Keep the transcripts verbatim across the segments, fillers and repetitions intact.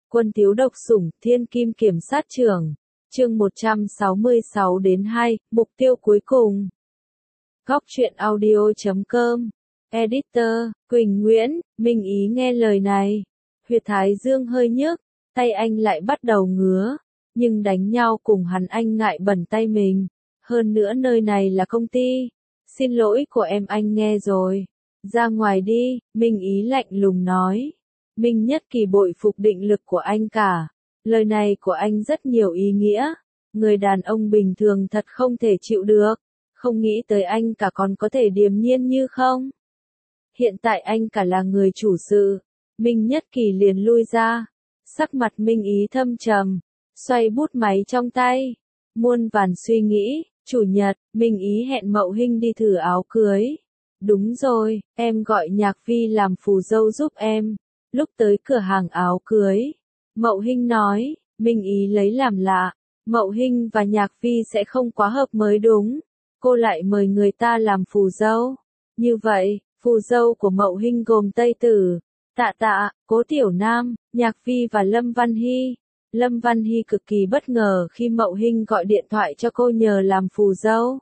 Quân Tiếu độc sủng, Thiên Kim Kiểm sát trưởng. Chương một trăm sáu mươi sáu đến hai, mục tiêu cuối cùng. Góc truyện audio chấm com. Editor, Quỳnh Nguyễn, Minh Ý nghe lời này. Huyệt thái dương hơi nhức, tay anh lại bắt đầu ngứa. Nhưng đánh nhau cùng hắn anh ngại bẩn tay mình. Hơn nữa nơi này là công ty. Xin lỗi của em anh nghe rồi. Ra ngoài đi, Minh Ý lạnh lùng nói. Minh Nhất Kỳ bội phục định lực của anh cả. Lời này của anh rất nhiều ý nghĩa. Người đàn ông bình thường thật không thể chịu được. Không nghĩ tới anh cả còn có thể điềm nhiên như không. Hiện tại anh cả là người chủ sự. Minh Nhất Kỳ liền lui ra. Sắc mặt Minh Ý thâm trầm. Xoay bút máy trong tay. Muôn vàn suy nghĩ. Chủ nhật, Minh Ý hẹn Mậu Hinh đi thử áo cưới. Đúng rồi, em gọi Nhạc Vi làm phù dâu giúp em. Lúc tới cửa hàng áo cưới, Mậu Hinh nói, Minh Ý lấy làm lạ, Mậu Hinh và Nhạc Vi sẽ không quá hợp mới đúng. Cô lại mời người ta làm phù dâu. Như vậy, phù dâu của Mậu Hinh gồm Tây Tử, Tạ Tạ, Cố Tiểu Nam, Nhạc Vi và Lâm Văn Hy. Lâm Văn Hy cực kỳ bất ngờ khi Mậu Hinh gọi điện thoại cho cô nhờ làm phù dâu.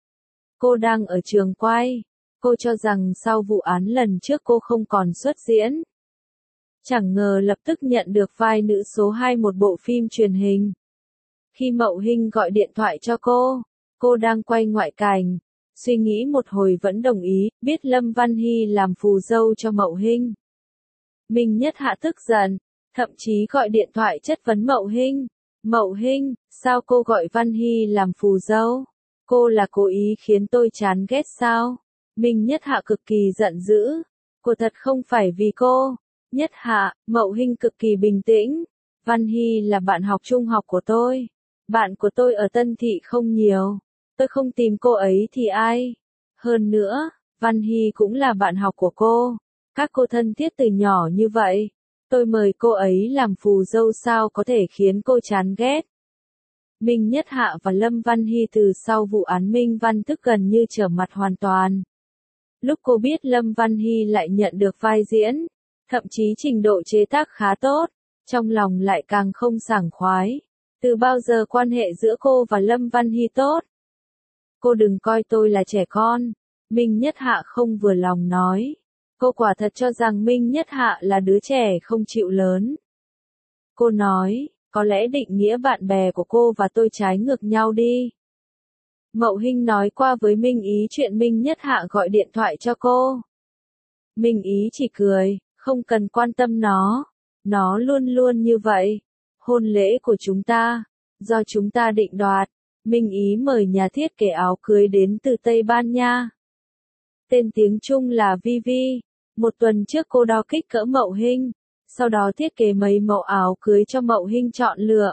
Cô đang ở trường quay. Cô cho rằng sau vụ án lần trước cô không còn xuất diễn. Chẳng ngờ lập tức nhận được vai nữ số hai một bộ phim truyền hình. Khi Mậu Hinh gọi điện thoại cho cô, cô đang quay ngoại cảnh. Suy nghĩ một hồi vẫn đồng ý, biết Lâm Văn Hy làm phù dâu cho Mậu Hinh. Minh Nhất Hạ tức giận, thậm chí gọi điện thoại chất vấn Mậu Hinh. Mậu Hinh, sao cô gọi Văn Hy làm phù dâu? Cô là cố ý khiến tôi chán ghét sao? Minh Nhất Hạ cực kỳ giận dữ. Cô thật không phải vì cô. Nhất Hạ, Mậu Hinh cực kỳ bình tĩnh. Văn Hy là bạn học trung học của tôi. Bạn của tôi ở Tân Thị không nhiều. Tôi không tìm cô ấy thì ai? Hơn nữa, Văn Hy cũng là bạn học của cô. Các cô thân thiết từ nhỏ như vậy. Tôi mời cô ấy làm phù dâu sao có thể khiến cô chán ghét. Minh Nhất Hạ và Lâm Văn Hy từ sau vụ án Minh Văn Thức gần như trở mặt hoàn toàn. Lúc cô biết Lâm Văn Hy lại nhận được vai diễn, thậm chí trình độ chế tác khá tốt, trong lòng lại càng không sảng khoái. Từ bao giờ quan hệ giữa cô và Lâm Văn Hy tốt? Cô đừng coi tôi là trẻ con. Minh Nhất Hạ không vừa lòng nói. Cô quả thật cho rằng Minh Nhất Hạ là đứa trẻ không chịu lớn. Cô nói, có lẽ định nghĩa bạn bè của cô và tôi trái ngược nhau đi. Mậu Hinh nói qua với Minh Ý chuyện Minh Nhất Hạ gọi điện thoại cho cô. Minh Ý chỉ cười, không cần quan tâm nó. Nó luôn luôn như vậy. Hôn lễ của chúng ta, do chúng ta định đoạt. Minh Ý mời nhà thiết kế áo cưới đến từ Tây Ban Nha. Tên tiếng Trung là Vivi. Một tuần trước cô đo kích cỡ Mậu Hinh, sau đó thiết kế mấy mẫu áo cưới cho Mậu Hinh chọn lựa.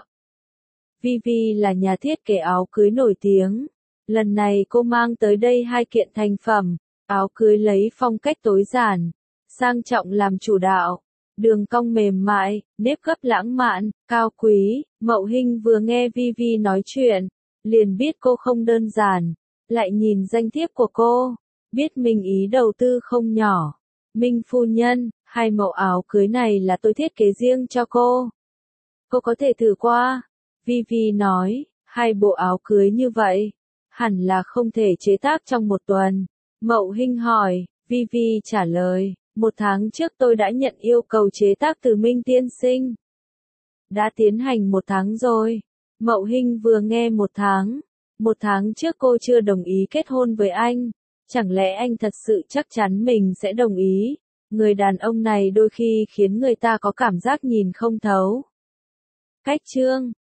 Vivi là nhà thiết kế áo cưới nổi tiếng. Lần này cô mang tới đây hai kiện thành phẩm, áo cưới lấy phong cách tối giản, sang trọng làm chủ đạo, đường cong mềm mại, nếp gấp lãng mạn, cao quý. Mậu Hinh vừa nghe Vivi nói chuyện, liền biết cô không đơn giản, lại nhìn danh thiếp của cô, biết Minh Ý đầu tư không nhỏ. Minh phu nhân, hai mẫu áo cưới này là tôi thiết kế riêng cho cô. Cô có thể thử qua. Vivi nói, hai bộ áo cưới như vậy, hẳn là không thể chế tác trong một tuần. Mậu Hinh hỏi, Vivi trả lời, một tháng trước tôi đã nhận yêu cầu chế tác từ Minh tiên sinh. Đã tiến hành một tháng rồi. Mậu Hinh vừa nghe một tháng. Một tháng trước cô chưa đồng ý kết hôn với anh. Chẳng lẽ anh thật sự chắc chắn mình sẽ đồng ý? Người đàn ông này đôi khi khiến người ta có cảm giác nhìn không thấu. Cách chương